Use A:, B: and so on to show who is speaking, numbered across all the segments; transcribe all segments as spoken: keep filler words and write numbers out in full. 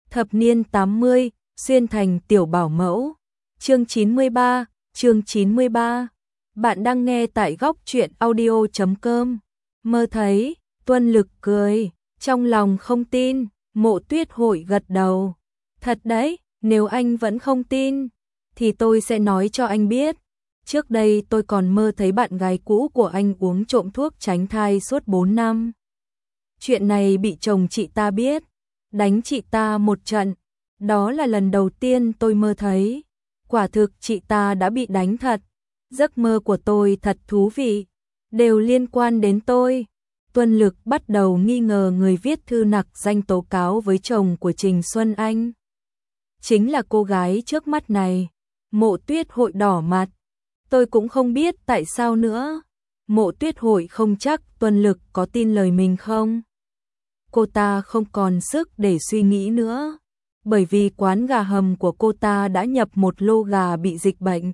A: Thập niên tám mươi, xuyên thành tiểu bảo mẫu. Chương chín mươi ba, chương chín mươi ba. Bạn đang nghe tại góc truyện audio chấm com. Mơ thấy, Tuân Lực cười, trong lòng không tin, Mộ Tuyết Hội gật đầu. Thật đấy, nếu anh vẫn không tin, thì tôi sẽ nói cho anh biết. Trước đây tôi còn mơ thấy bạn gái cũ của anh uống trộm thuốc tránh thai suốt bốn năm. Chuyện này bị chồng chị ta biết, đánh chị ta một trận. Đó là lần đầu tiên tôi mơ thấy. Quả thực chị ta đã bị đánh thật. Giấc mơ của tôi thật thú vị, đều liên quan đến tôi. Tuân Lực bắt đầu nghi ngờ người viết thư nặc danh tố cáo với chồng của Trình Xuân Anh chính là cô gái trước mắt này. Mộ Tuyết Hội đỏ mặt. Tôi cũng không biết tại sao nữa. Mộ Tuyết Hội không chắc Tuân Lực có tin lời mình không. Cô ta không còn sức để suy nghĩ nữa, bởi vì quán gà hầm của cô ta đã nhập một lô gà bị dịch bệnh.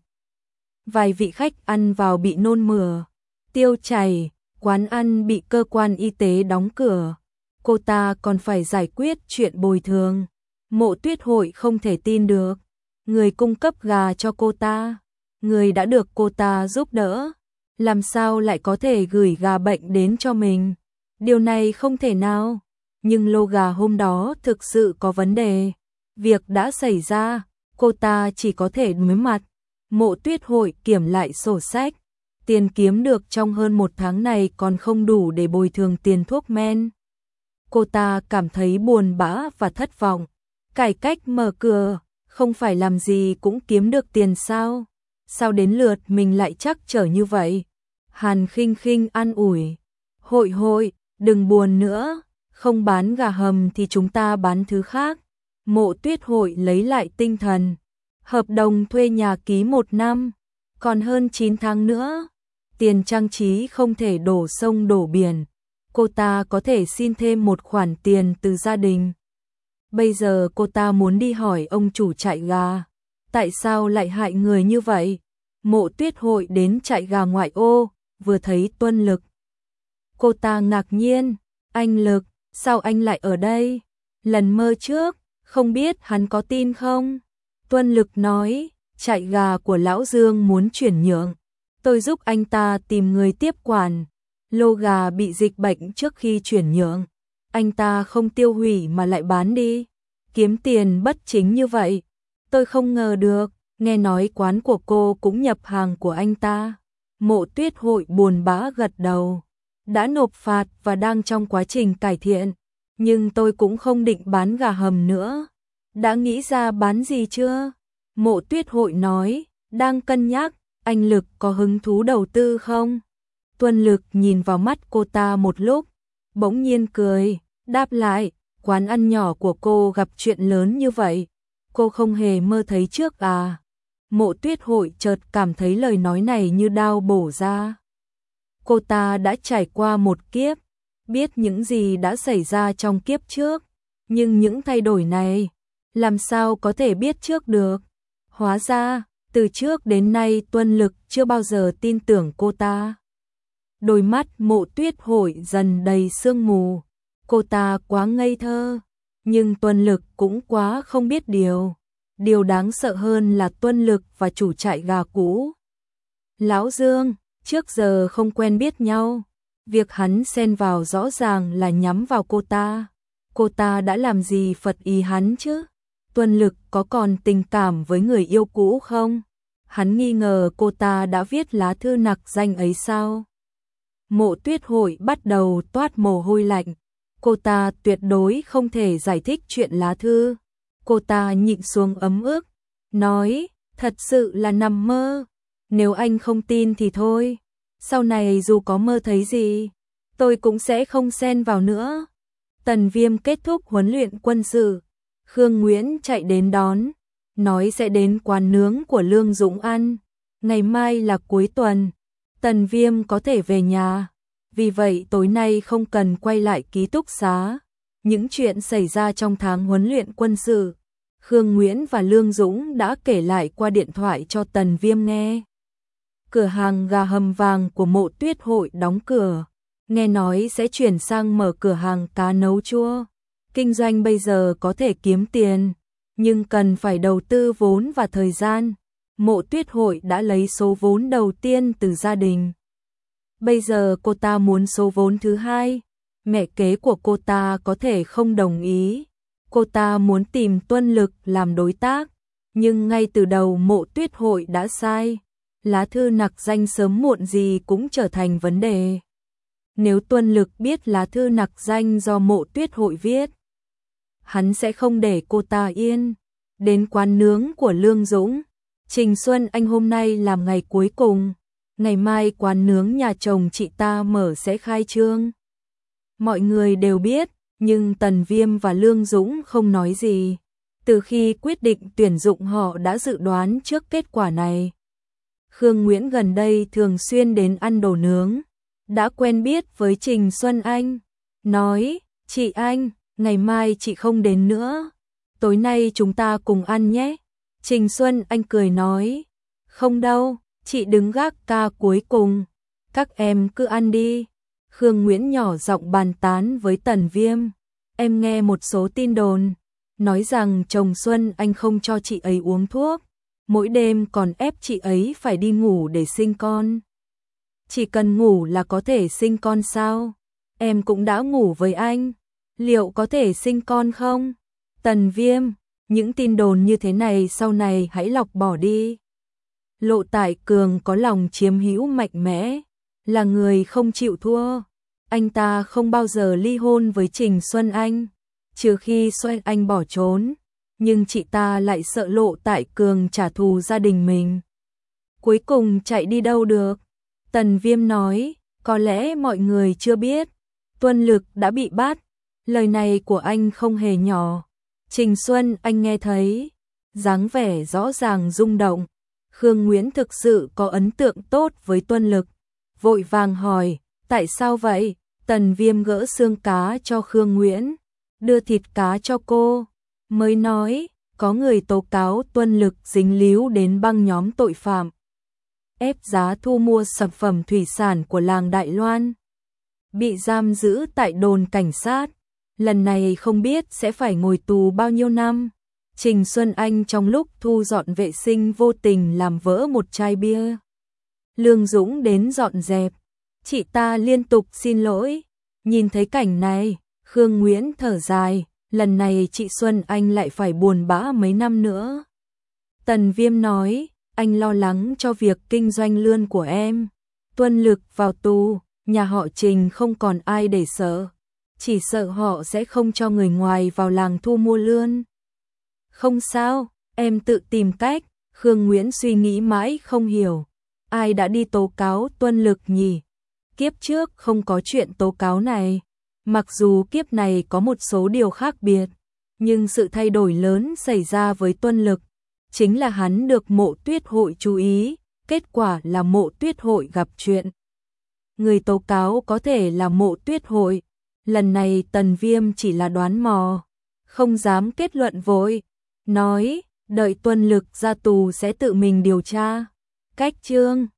A: Vài vị khách ăn vào bị nôn mửa, tiêu chảy, quán ăn bị cơ quan y tế đóng cửa. Cô ta còn phải giải quyết chuyện bồi thường. Mộ Tuyết Hội không thể tin được. Người cung cấp gà cho cô ta, người đã được cô ta giúp đỡ, làm sao lại có thể gửi gà bệnh đến cho mình? Điều này không thể nào. Nhưng lô gà hôm đó thực sự có vấn đề. Việc đã xảy ra, cô ta chỉ có thể đối mặt. Mộ Tuyết Hội kiểm lại sổ sách. Tiền kiếm được trong hơn một tháng này còn không đủ để bồi thường tiền thuốc men. Cô ta cảm thấy buồn bã và thất vọng. Cải cách mở cửa, không phải làm gì cũng kiếm được tiền sao? Sao đến lượt mình lại trắc trở như vậy? Hàn Khinh Khinh an ủi. Hội hội, đừng buồn nữa. Không bán gà hầm thì chúng ta bán thứ khác. Mộ Tuyết Hội lấy lại tinh thần. Hợp đồng thuê nhà ký một năm, còn hơn chín tháng nữa. Tiền trang trí không thể đổ sông đổ biển. Cô ta có thể xin thêm một khoản tiền từ gia đình. Bây giờ cô ta muốn đi hỏi ông chủ trại gà. Tại sao lại hại người như vậy? Mộ Tuyết Hội đến trại gà ngoại ô, vừa thấy Tuân Lực. Cô ta ngạc nhiên. Anh Lực, sao anh lại ở đây? Lần mơ trước, không biết hắn có tin không? Tuân Lực nói, trại gà của Lão Dương muốn chuyển nhượng. Tôi giúp anh ta tìm người tiếp quản. Lô gà bị dịch bệnh trước khi chuyển nhượng. Anh ta không tiêu hủy mà lại bán đi. Kiếm tiền bất chính như vậy. Tôi không ngờ được, nghe nói quán của cô cũng nhập hàng của anh ta. Mộ Tuyết Hội buồn bã gật đầu. Đã nộp phạt và đang trong quá trình cải thiện. Nhưng tôi cũng không định bán gà hầm nữa. Đã nghĩ ra bán gì chưa? Mộ Tuyết Hội nói, đang cân nhắc. Anh Lực có hứng thú đầu tư không? Tuân Lực nhìn vào mắt cô ta một lúc, bỗng nhiên cười, đáp lại, quán ăn nhỏ của cô gặp chuyện lớn như vậy, cô không hề mơ thấy trước à? Mộ Tuyết Hội chợt cảm thấy lời nói này như đao bổ ra. Cô ta đã trải qua một kiếp, biết những gì đã xảy ra trong kiếp trước, nhưng những thay đổi này, làm sao có thể biết trước được? Hóa ra, từ trước đến nay Tuân Lực chưa bao giờ tin tưởng cô ta. Đôi mắt Mộ Tuyết Hội dần đầy sương mù. Cô ta quá ngây thơ, nhưng Tuân Lực cũng quá không biết điều. Điều đáng sợ hơn là Tuân Lực và chủ trại gà cũ, Lão Dương, trước giờ không quen biết nhau. Việc hắn xen vào rõ ràng là nhắm vào cô ta. Cô ta đã làm gì phật ý hắn chứ? Tuân Lực có còn tình cảm với người yêu cũ không? Hắn nghi ngờ cô ta đã viết lá thư nặc danh ấy sao? Mộ Tuyết Hội bắt đầu toát mồ hôi lạnh. Cô ta tuyệt đối không thể giải thích chuyện lá thư. Cô ta nhịn xuống ấm ức, nói, thật sự là nằm mơ. Nếu anh không tin thì thôi. Sau này dù có mơ thấy gì, tôi cũng sẽ không xen vào nữa. Tần Viêm kết thúc huấn luyện quân sự. Khương Nguyễn chạy đến đón, nói sẽ đến quán nướng của Lương Dũng ăn. Ngày mai là cuối tuần, Tần Viêm có thể về nhà. Vì vậy tối nay không cần quay lại ký túc xá. Những chuyện xảy ra trong tháng huấn luyện quân sự, Khương Nguyễn và Lương Dũng đã kể lại qua điện thoại cho Tần Viêm nghe. Cửa hàng gà hầm vàng của Mộ Tuyết Hội đóng cửa, nghe nói sẽ chuyển sang mở cửa hàng cá nấu chua. Kinh doanh bây giờ có thể kiếm tiền, nhưng cần phải đầu tư vốn và thời gian. Mộ Tuyết Hội đã lấy số vốn đầu tiên từ gia đình. Bây giờ cô ta muốn số vốn thứ hai. Mẹ kế của cô ta có thể không đồng ý. Cô ta muốn tìm Tuân Lực làm đối tác, nhưng ngay từ đầu Mộ Tuyết Hội đã sai. Lá thư nặc danh sớm muộn gì cũng trở thành vấn đề. Nếu Tuân Lực biết lá thư nặc danh do Mộ Tuyết Hội viết, hắn sẽ không để cô ta yên. Đến quán nướng của Lương Dũng, Trình Xuân Anh hôm nay làm ngày cuối cùng. Ngày mai quán nướng nhà chồng chị ta mở sẽ khai trương. Mọi người đều biết, nhưng Tần Viêm và Lương Dũng không nói gì. Từ khi quyết định tuyển dụng họ đã dự đoán trước kết quả này. Khương Nguyễn gần đây thường xuyên đến ăn đồ nướng, đã quen biết với Trình Xuân Anh. Nói, chị Anh, ngày mai chị không đến nữa, tối nay chúng ta cùng ăn nhé. Trình Xuân Anh cười nói, không đâu, chị đứng gác ca cuối cùng, các em cứ ăn đi. Khương Nguyễn nhỏ giọng bàn tán với Tần Viêm, em nghe một số tin đồn, nói rằng chồng Xuân Anh không cho chị ấy uống thuốc, mỗi đêm còn ép chị ấy phải đi ngủ để sinh con. Chỉ cần ngủ là có thể sinh con sao? Em cũng đã ngủ với anh, liệu có thể sinh con không? Tần Viêm, những tin đồn như thế này sau này hãy lọc bỏ đi. Lộ Tải Cường có lòng chiếm hữu mạnh mẽ, là người không chịu thua. Anh ta không bao giờ ly hôn với Trình Xuân Anh, trừ khi Xuân Anh bỏ trốn, nhưng chị ta lại sợ Lộ Tải Cường trả thù gia đình mình. Cuối cùng chạy đi đâu được? Tần Viêm nói, có lẽ mọi người chưa biết, Tuân Lực đã bị bắt. Lời này của anh không hề nhỏ. Trình Xuân Anh nghe thấy, dáng vẻ rõ ràng rung động. Khương Nguyễn thực sự có ấn tượng tốt với Tuân Lực, vội vàng hỏi, tại sao vậy? Tần Viêm gỡ xương cá cho Khương Nguyễn, đưa thịt cá cho cô, mới nói, có người tố cáo Tuân Lực dính líu đến băng nhóm tội phạm, ép giá thu mua sản phẩm thủy sản của làng Đại Loan, bị giam giữ tại đồn cảnh sát, lần này không biết sẽ phải ngồi tù bao nhiêu năm. Trình Xuân Anh trong lúc thu dọn vệ sinh vô tình làm vỡ một chai bia. Lương Dũng đến dọn dẹp, chị ta liên tục xin lỗi. Nhìn thấy cảnh này, Khương Nguyễn thở dài, lần này chị Xuân Anh lại phải buồn bã mấy năm nữa. Tần Viêm nói, anh lo lắng cho việc kinh doanh lươn của em. Tuân Lực vào tù, nhà họ Trình không còn ai để sợ, chỉ sợ họ sẽ không cho người ngoài vào làng thu mua lươn. Không sao, em tự tìm cách. Khương Nguyễn suy nghĩ mãi không hiểu, ai đã đi tố cáo Tuân Lực nhỉ? Kiếp trước không có chuyện tố cáo này, mặc dù kiếp này có một số điều khác biệt, nhưng sự thay đổi lớn xảy ra với Tuân Lực, chính là hắn được Mộ Tuyết Hội chú ý, kết quả là Mộ Tuyết Hội gặp chuyện. Người tố cáo có thể là Mộ Tuyết Hội, lần này Tần Viêm chỉ là đoán mò, không dám kết luận vội, nói, đợi Tuân Lực ra tù sẽ tự mình điều tra. Cách chương